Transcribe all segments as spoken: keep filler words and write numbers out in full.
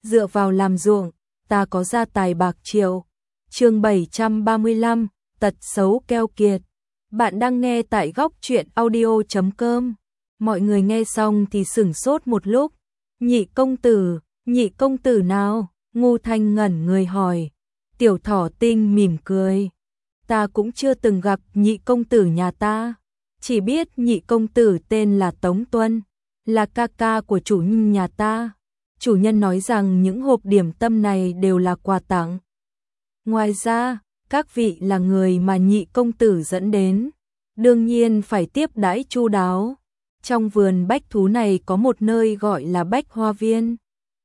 dựa vào làm ruộng, ta có gia tài bạc triệu. Chương bảy trăm ba mươi lăm, tật xấu keo kiệt. Bạn đang nghe tại góc truyện audio chấm com. Mọi người nghe xong thì sửng sốt một lúc. Nhị công tử, nhị công tử nào? Ngô Thanh ngẩn người hỏi. Tiểu Thỏ Tinh mỉm cười. Ta cũng chưa từng gặp nhị công tử nhà ta. Chỉ biết nhị công tử tên là Tống Tuân, là ca ca của chủ nhân nhà ta. Chủ nhân nói rằng những hộp điểm tâm này đều là quà tặng. Ngoài ra, các vị là người mà nhị công tử dẫn đến, đương nhiên phải tiếp đãi chu đáo. Trong vườn bách thú này có một nơi gọi là Bách Hoa Viên.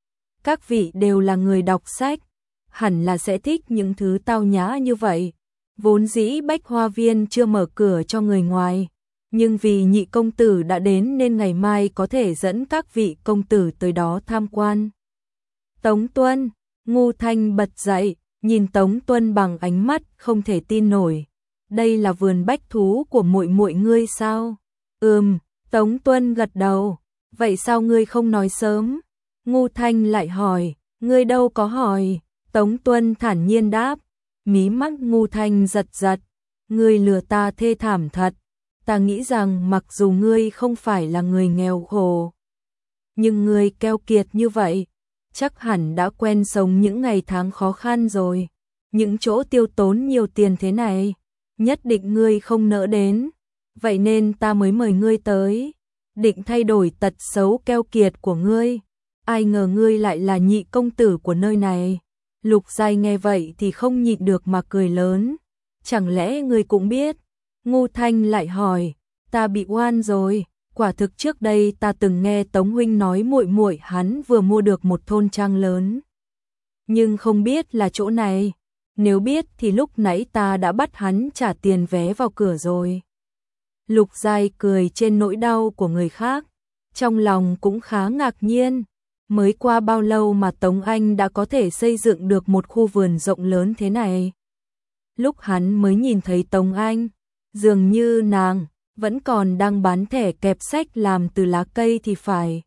Các vị đều là người đọc sách, hẳn là sẽ thích những thứ tao nhã như vậy. Vốn dĩ Bách Hoa Viên chưa mở cửa cho người ngoài, nhưng vì nhị công tử đã đến nên ngày mai có thể dẫn các vị công tử tới đó tham quan. Tống Tuân, Ngô Thanh bật dậy, nhìn Tống Tuân bằng ánh mắt không thể tin nổi. Đây là vườn bách thú của muội muội ngươi sao? Ừm, Tống Tuân gật đầu. Vậy sao ngươi không nói sớm? Ngô Thanh lại hỏi. Ngươi đâu có hỏi. Tống Tuân thản nhiên đáp. Mí mắt Ngô Thanh giật giật. Ngươi lừa ta thê thảm thật. Ta nghĩ rằng mặc dù ngươi không phải là người nghèo khổ, nhưng ngươi keo kiệt như vậy, chắc hẳn đã quen sống những ngày tháng khó khăn rồi. Những chỗ tiêu tốn nhiều tiền thế này, nhất định ngươi không nỡ đến. Vậy nên ta mới mời ngươi tới, định thay đổi tật xấu keo kiệt của ngươi. Ai ngờ ngươi lại là nhị công tử của nơi này. Lục Giai nghe vậy thì không nhịn được mà cười lớn. Chẳng lẽ ngươi cũng biết? Ngô Thanh lại hỏi. Ta bị oan rồi. Quả thực trước đây ta từng nghe Tống huynh nói muội muội hắn vừa mua được một thôn trang lớn, nhưng không biết là chỗ này. Nếu biết thì lúc nãy ta đã bắt hắn trả tiền vé vào cửa rồi. Lục Giai cười trên nỗi đau của người khác, trong lòng cũng khá ngạc nhiên. Mới qua bao lâu mà Tống Anh đã có thể xây dựng được một khu vườn rộng lớn thế này? Lúc hắn mới nhìn thấy Tống Anh, dường như nàng vẫn còn đang bán thẻ kẹp sách làm từ lá cây thì phải.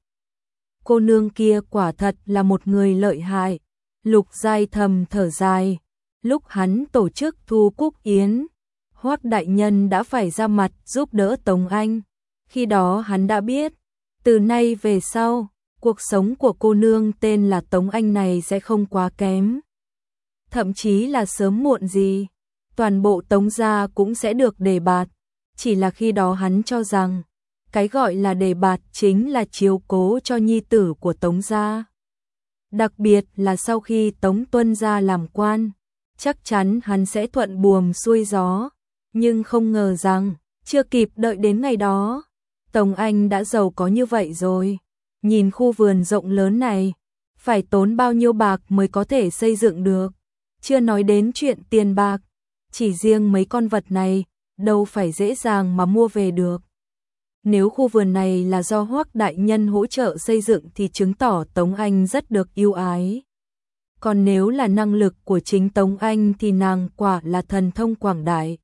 Cô nương kia quả thật là một người lợi hại. Lục Giai thầm thở dài. Lúc hắn tổ chức thu cúc yến, Hoắc đại nhân đã phải ra mặt giúp đỡ Tống Anh. Khi đó hắn đã biết, từ nay về sau, cuộc sống của cô nương tên là Tống Anh này sẽ không quá kém. Thậm chí là sớm muộn gì, toàn bộ Tống gia cũng sẽ được đề bạt. Chỉ là khi đó hắn cho rằng, cái gọi là đề bạt chính là chiếu cố cho nhi tử của Tống gia. Đặc biệt là sau khi Tống Tuân gia làm quan, chắc chắn hắn sẽ thuận buồm xuôi gió. Nhưng không ngờ rằng, chưa kịp đợi đến ngày đó, Tống Anh đã giàu có như vậy rồi. Nhìn khu vườn rộng lớn này, phải tốn bao nhiêu bạc mới có thể xây dựng được. Chưa nói đến chuyện tiền bạc, chỉ riêng mấy con vật này, đâu phải dễ dàng mà mua về được. Nếu khu vườn này là do Hoắc đại nhân hỗ trợ xây dựng thì chứng tỏ Tống Anh rất được yêu ái. Còn nếu là năng lực của chính Tống Anh thì nàng quả là thần thông quảng đại.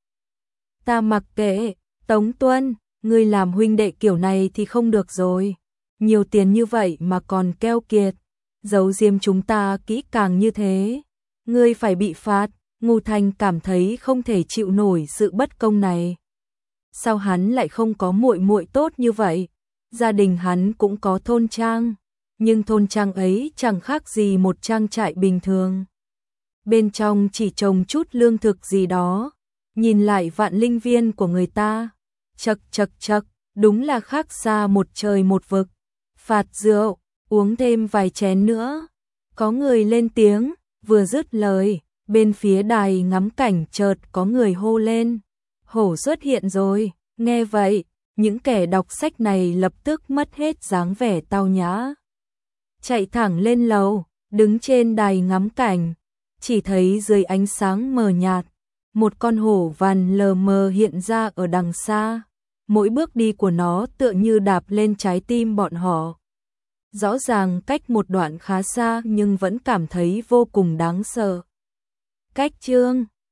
Ta mặc kệ, Tống Tuân, ngươi làm huynh đệ kiểu này thì không được rồi. Nhiều tiền như vậy mà còn keo kiệt, giấu giếm chúng ta kỹ càng như thế, ngươi phải bị phạt. Ngô Thanh cảm thấy không thể chịu nổi sự bất công này. Sao hắn lại không có muội muội tốt như vậy? Gia đình hắn cũng có thôn trang, nhưng thôn trang ấy chẳng khác gì một trang trại bình thường. Bên trong chỉ trồng chút lương thực gì đó. Nhìn lại Vạn Linh Viên của người ta, chậc chậc chậc, đúng là khác xa một trời một vực. Phạt rượu, uống thêm vài chén nữa. Có người lên tiếng, vừa dứt lời, bên phía đài ngắm cảnh chợt có người hô lên. Hổ xuất hiện rồi. Nghe vậy, những kẻ đọc sách này lập tức mất hết dáng vẻ tao nhã. Chạy thẳng lên lầu, đứng trên đài ngắm cảnh, chỉ thấy dưới ánh sáng mờ nhạt, một con hổ vằn lờ mờ hiện ra ở đằng xa. Mỗi bước đi của nó tựa như đạp lên trái tim bọn họ. Rõ ràng cách một đoạn khá xa nhưng vẫn cảm thấy vô cùng đáng sợ. Cách chương